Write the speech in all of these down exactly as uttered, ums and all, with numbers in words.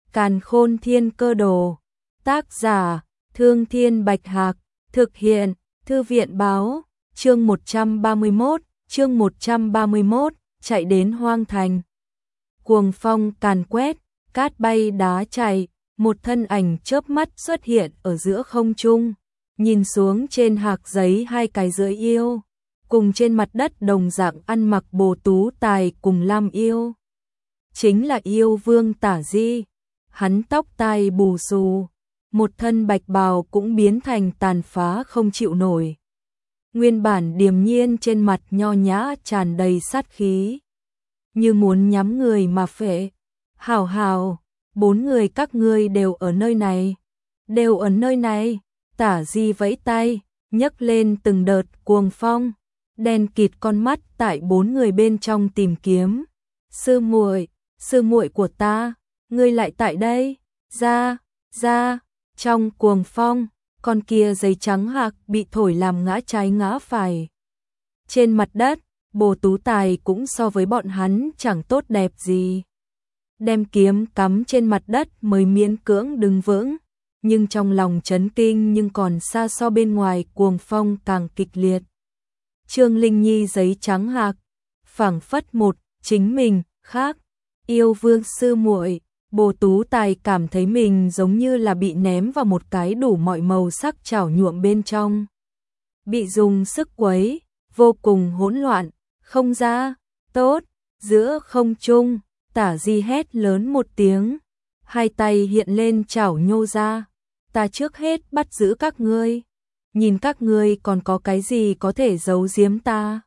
Càn Khôn Thiên Cơ Đồ. Tác giả: Thương Thiên Bạch Hạc. Thực hiện: Thư viện báo. Chương một trăm ba mươi mốt, chương một trăm ba mươi mốt, chạy đến hoang thành. Cuồng phong càn quét, cát bay đá chạy, một thân ảnh chớp mắt xuất hiện ở giữa không trung, nhìn xuống trên hạc giấy hai cái rưỡi yêu, cùng trên mặt đất đồng dạng ăn mặc bồ tú tài cùng Lam yêu. Chính là yêu vương Tả Di, hắn tóc tai bù xù, một thân bạch bào cũng biến thành tàn phá không chịu nổi. Nguyên bản điềm nhiên trên mặt nho nhã tràn đầy sát khí, như muốn nhắm người mà phệ. Hảo hảo, bốn người các ngươi đều ở nơi này, đều ở nơi này. Tả Di vẫy tay, nhấc lên từng đợt cuồng phong, đen kịt con mắt tại bốn người bên trong tìm kiếm. Sư muội, sư muội của ta, ngươi lại tại đây? Ra, ra. Trong cuồng phong, con kia giấy trắng hạc bị thổi làm ngã trái ngã phải. Trên mặt đất, bồ tú tài cũng so với bọn hắn chẳng tốt đẹp gì. Đem kiếm cắm trên mặt đất mới miễn cưỡng đứng vững, nhưng trong lòng chấn kinh nhưng còn xa so bên ngoài cuồng phong càng kịch liệt. Trương Linh Nhi giấy trắng hạc, phảng phất một chính mình khác, yêu vương sư muội. Bồ tú tài cảm thấy mình giống như là bị ném vào một cái đủ mọi màu sắc chảo nhuộm bên trong, bị dùng sức quấy, vô cùng hỗn loạn, không ra. Tốt. Giữa không trung, Tả Di hét lớn một tiếng, hai tay hiện lên chảo nhô ra. Ta trước hết bắt giữ các ngươi, nhìn các ngươi còn có cái gì có thể giấu giếm ta.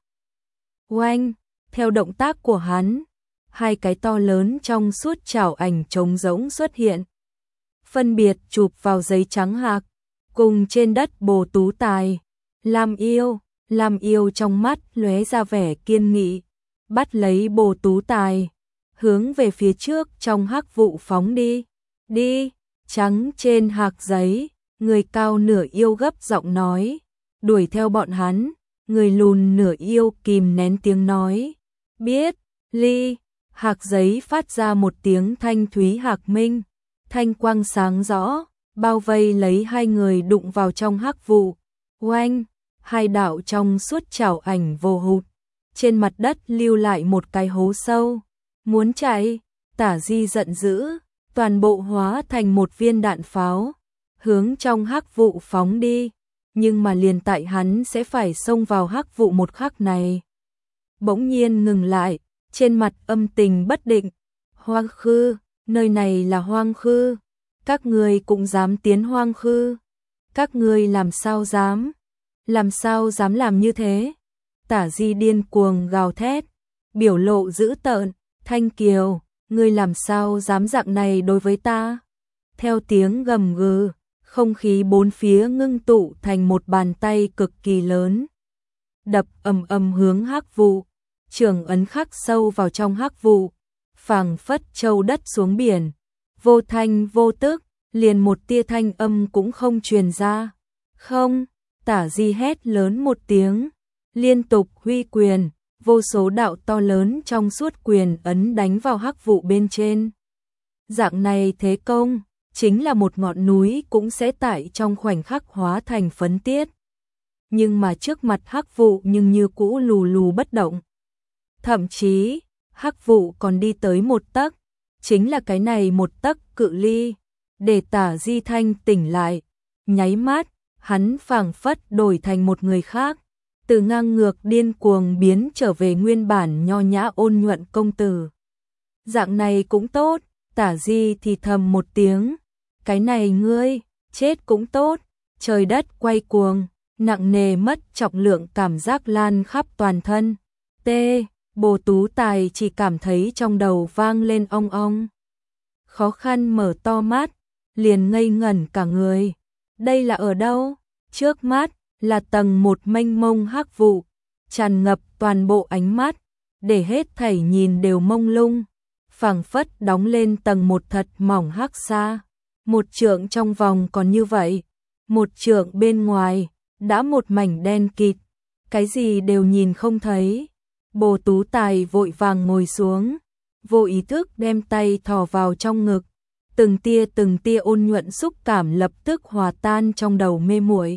Oanh, theo động tác của hắn, hai cái to lớn trong suốt chảo ảnh trống rỗng xuất hiện, phân biệt chụp vào giấy trắng hạc, cùng trên đất bồ tú tài. Lam yêu, Lam yêu trong mắt lóe ra vẻ kiên nghị, bắt lấy bồ tú tài, hướng về phía trước trong hắc vụ phóng đi. Đi. Trắng trên hạc giấy, người cao nửa yêu gấp giọng nói, đuổi theo bọn hắn. Người lùn nửa yêu kìm nén tiếng nói, biết. Ly. Hạc giấy phát ra một tiếng thanh thúy hạc minh, thanh quang sáng rõ, bao vây lấy hai người đụng vào trong hắc vụ. Oanh, hai đạo trong suốt chảo ảnh vồ hụt, trên mặt đất lưu lại một cái hố sâu. Muốn chạy, Tả Di giận dữ, toàn bộ hóa thành một viên đạn pháo, hướng trong hắc vụ phóng đi, nhưng mà liền tại hắn sẽ phải xông vào hắc vụ một khắc này, bỗng nhiên ngừng lại. Trên mặt âm tình bất định. Hoang khư, nơi này là hoang khư, các ngươi cũng dám tiến hoang khư? Các ngươi làm sao dám? Làm sao dám làm như thế? Tả Di điên cuồng gào thét, biểu lộ dữ tợn. Thanh Kiều, ngươi làm sao dám dạng này đối với ta? Theo tiếng gầm gừ, không khí bốn phía ngưng tụ thành một bàn tay cực kỳ lớn, đập ầm ầm hướng hắc vụ. Trường ấn khắc sâu vào trong hắc vụ, phảng phất châu đất xuống biển, vô thanh vô tức, liền một tia thanh âm cũng không truyền ra. Không. Tả Di hét lớn một tiếng, liên tục huy quyền, vô số đạo to lớn trong suốt quyền ấn đánh vào hắc vụ bên trên. Dạng này thế công, chính là một ngọn núi cũng sẽ tại trong khoảnh khắc hóa thành phấn tiết. Nhưng mà trước mặt hắc vụ nhưng như cũ lù lù bất động. Thậm chí, hắc vụ còn đi tới một tấc, chính là cái này một tấc cự ly, để Tả Di thanh tỉnh lại. Nháy mắt, hắn phảng phất đổi thành một người khác, từ ngang ngược điên cuồng biến trở về nguyên bản nho nhã ôn nhuận công tử. Dạng này cũng tốt. Tả Di thì thầm một tiếng, cái này ngươi, chết cũng tốt. Trời đất quay cuồng, nặng nề mất trọng lượng cảm giác lan khắp toàn thân. T. Bồ tú tài chỉ cảm thấy trong đầu vang lên ong ong. Khó khăn mở to mắt, liền ngây ngẩn cả người. Đây là ở đâu? Trước mắt là tầng một mênh mông hắc vụ, tràn ngập toàn bộ ánh mắt, để hết thảy nhìn đều mông lung, phảng phất đóng lên tầng một thật mỏng hắc xa. Một trượng trong vòng còn như vậy, một trượng bên ngoài đã một mảnh đen kịt, cái gì đều nhìn không thấy. Bồ tú tài vội vàng ngồi xuống, vô ý thức đem tay thò vào trong ngực, từng tia từng tia ôn nhuận xúc cảm lập tức hòa tan trong đầu mê muội,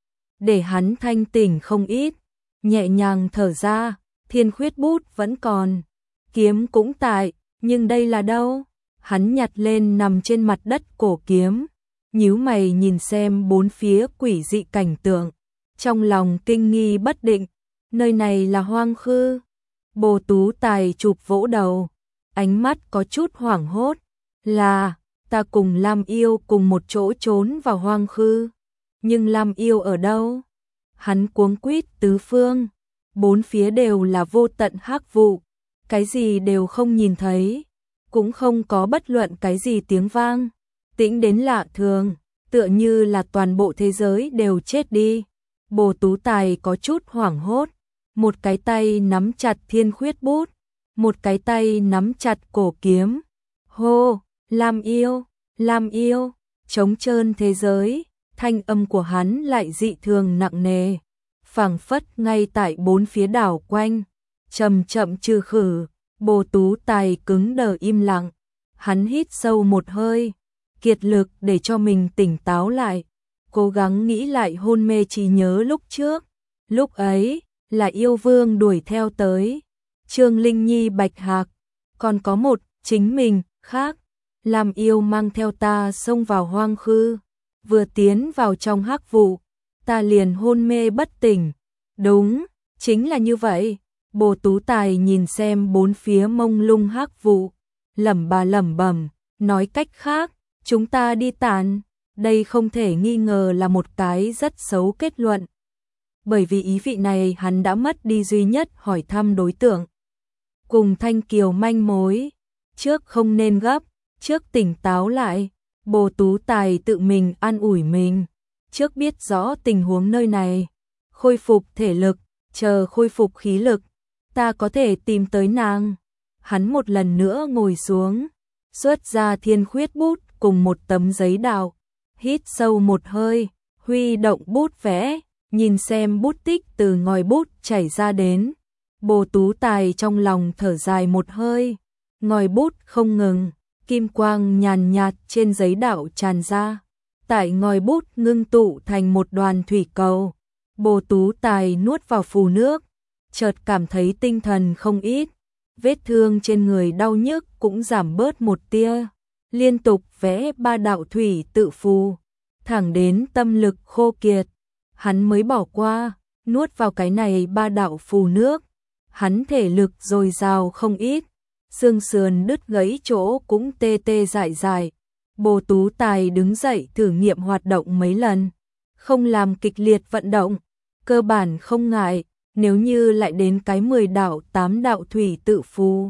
để hắn thanh tỉnh không ít, nhẹ nhàng thở ra, thiên khuyết bút vẫn còn, kiếm cũng tại, nhưng đây là đâu? Hắn nhặt lên nằm trên mặt đất cổ kiếm, nhíu mày nhìn xem bốn phía quỷ dị cảnh tượng, trong lòng kinh nghi bất định, nơi này là Hoang Khư. Bồ Tú Tài chụp vỗ đầu, ánh mắt có chút hoảng hốt, là, ta cùng Lam Yêu cùng một chỗ trốn vào Hoang Khư, nhưng Lam Yêu ở đâu? Hắn cuống quýt tứ phương, bốn phía đều là vô tận hắc vụ, cái gì đều không nhìn thấy, cũng không có bất luận cái gì tiếng vang, tĩnh đến lạ thường, tựa như là toàn bộ thế giới đều chết đi. Bồ Tú Tài có chút hoảng hốt, một cái tay nắm chặt thiên khuyết bút, một cái tay nắm chặt cổ kiếm. Hô, Lam Yêu, Lam Yêu, trống trơn thế giới, thanh âm của hắn lại dị thường nặng nề, phảng phất ngay tại bốn phía đảo quanh, chậm chậm trừ khử. Bồ Tú Tài cứng đờ im lặng, hắn hít sâu một hơi, kiệt lực để cho mình tỉnh táo lại, cố gắng nghĩ lại hôn mê trí nhớ lúc trước. Lúc ấy, là yêu vương đuổi theo tới, Trương Linh Nhi Bạch Hạc, còn có một, chính mình, khác, Lam Yêu mang theo ta xông vào Hoang Khư, vừa tiến vào trong hắc vụ, ta liền hôn mê bất tỉnh. Đúng, chính là như vậy. Bồ Tú Tài nhìn xem bốn phía mông lung hắc vụ, lẩm bà lẩm bẩm, nói cách khác, chúng ta đi tàn, đây không thể nghi ngờ là một cái rất xấu kết luận. Bởi vì ý vị này hắn đã mất đi duy nhất hỏi thăm đối tượng. Cùng Thanh Kiều manh mối, trước không nên gấp, trước tỉnh táo lại, Bồ Tú Tài tự mình an ủi mình, trước biết rõ tình huống nơi này, khôi phục thể lực, chờ khôi phục khí lực, ta có thể tìm tới nàng. Hắn một lần nữa ngồi xuống, xuất ra thiên khuyết bút cùng một tấm giấy đạo, hít sâu một hơi, huy động bút vẽ, nhìn xem bút tích từ ngòi bút chảy ra đến. Bồ Tú Tài trong lòng thở dài một hơi, ngòi bút không ngừng, kim quang nhàn nhạt trên giấy đạo tràn ra, tại ngòi bút ngưng tụ thành một đoàn thủy cầu. Bồ Tú Tài nuốt vào phù nước, chợt cảm thấy tinh thần không ít, vết thương trên người đau nhức cũng giảm bớt một tia, liên tục vẽ ba đạo thủy tự phù, thẳng đến tâm lực khô kiệt, hắn mới bỏ qua, nuốt vào cái này ba đạo phù nước, hắn thể lực dồi dào không ít, xương sườn đứt gãy chỗ cũng tê tê dại dại. Bồ Tú Tài đứng dậy thử nghiệm hoạt động mấy lần, không làm kịch liệt vận động, cơ bản không ngại, nếu như lại đến cái mười đạo tám đạo thủy tự phù,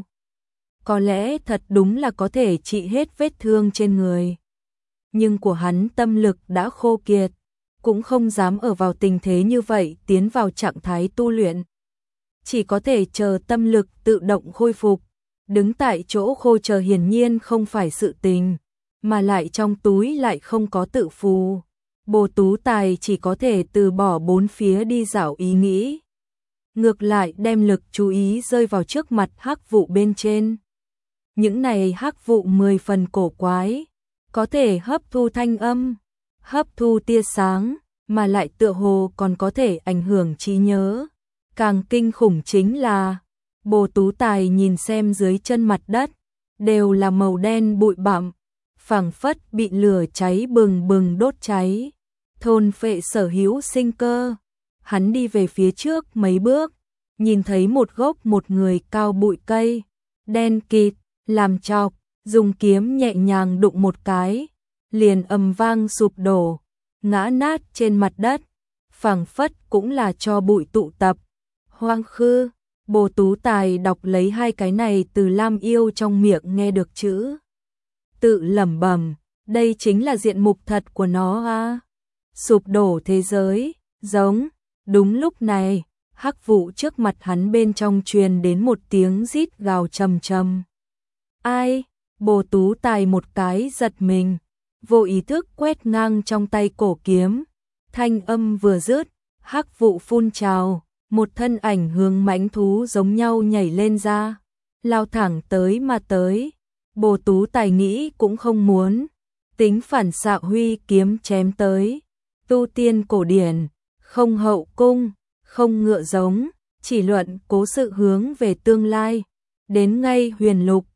có lẽ thật đúng là có thể trị hết vết thương trên người. Nhưng của hắn tâm lực đã khô kiệt, cũng không dám ở vào tình thế như vậy tiến vào trạng thái tu luyện. Chỉ có thể chờ tâm lực tự động khôi phục, đứng tại chỗ khô chờ hiển nhiên không phải sự tình, mà lại trong túi lại không có tự phù. Bồ Tú Tài chỉ có thể từ bỏ bốn phía đi dạo ý nghĩ, ngược lại đem lực chú ý rơi vào trước mặt hắc vụ bên trên. Những này hắc vụ mười phần cổ quái, có thể hấp thu thanh âm, hấp thu tia sáng, mà lại tựa hồ còn có thể ảnh hưởng trí nhớ. Càng kinh khủng chính là, Bồ Tú Tài nhìn xem dưới chân mặt đất, đều là màu đen bụi bặm, phảng phất bị lửa cháy bừng bừng đốt cháy, thôn phệ sở hữu sinh cơ. Hắn đi về phía trước mấy bước, nhìn thấy một gốc một người cao bụi cây, đen kịt, làm chọc, dùng kiếm nhẹ nhàng đụng một cái, liền ầm vang sụp đổ, ngã nát trên mặt đất, phảng phất cũng là cho bụi tụ tập. Hoang Khư. Bồ Tú Tài đọc lấy hai cái này từ Lam Yêu trong miệng nghe được chữ, tự lẩm bẩm, đây chính là diện mục thật của nó à? Sụp đổ thế giới, giống. Đúng lúc này, hắc vụ trước mặt hắn bên trong truyền đến một tiếng rít gào trầm trầm. Ai? Bồ Tú Tài một cái giật mình, vô ý thức quét ngang trong tay cổ kiếm, thanh âm vừa dứt, hắc vụ phun trào, một thân ảnh hướng mãnh thú giống nhau nhảy lên ra, lao thẳng tới mà tới. Bồ Tú Tài nghĩ cũng không muốn, tính phản xạ huy kiếm chém tới. Tu tiên cổ điển, không hậu cung, không ngựa giống, chỉ luận cố sự hướng về tương lai. Đến ngay huyền lục,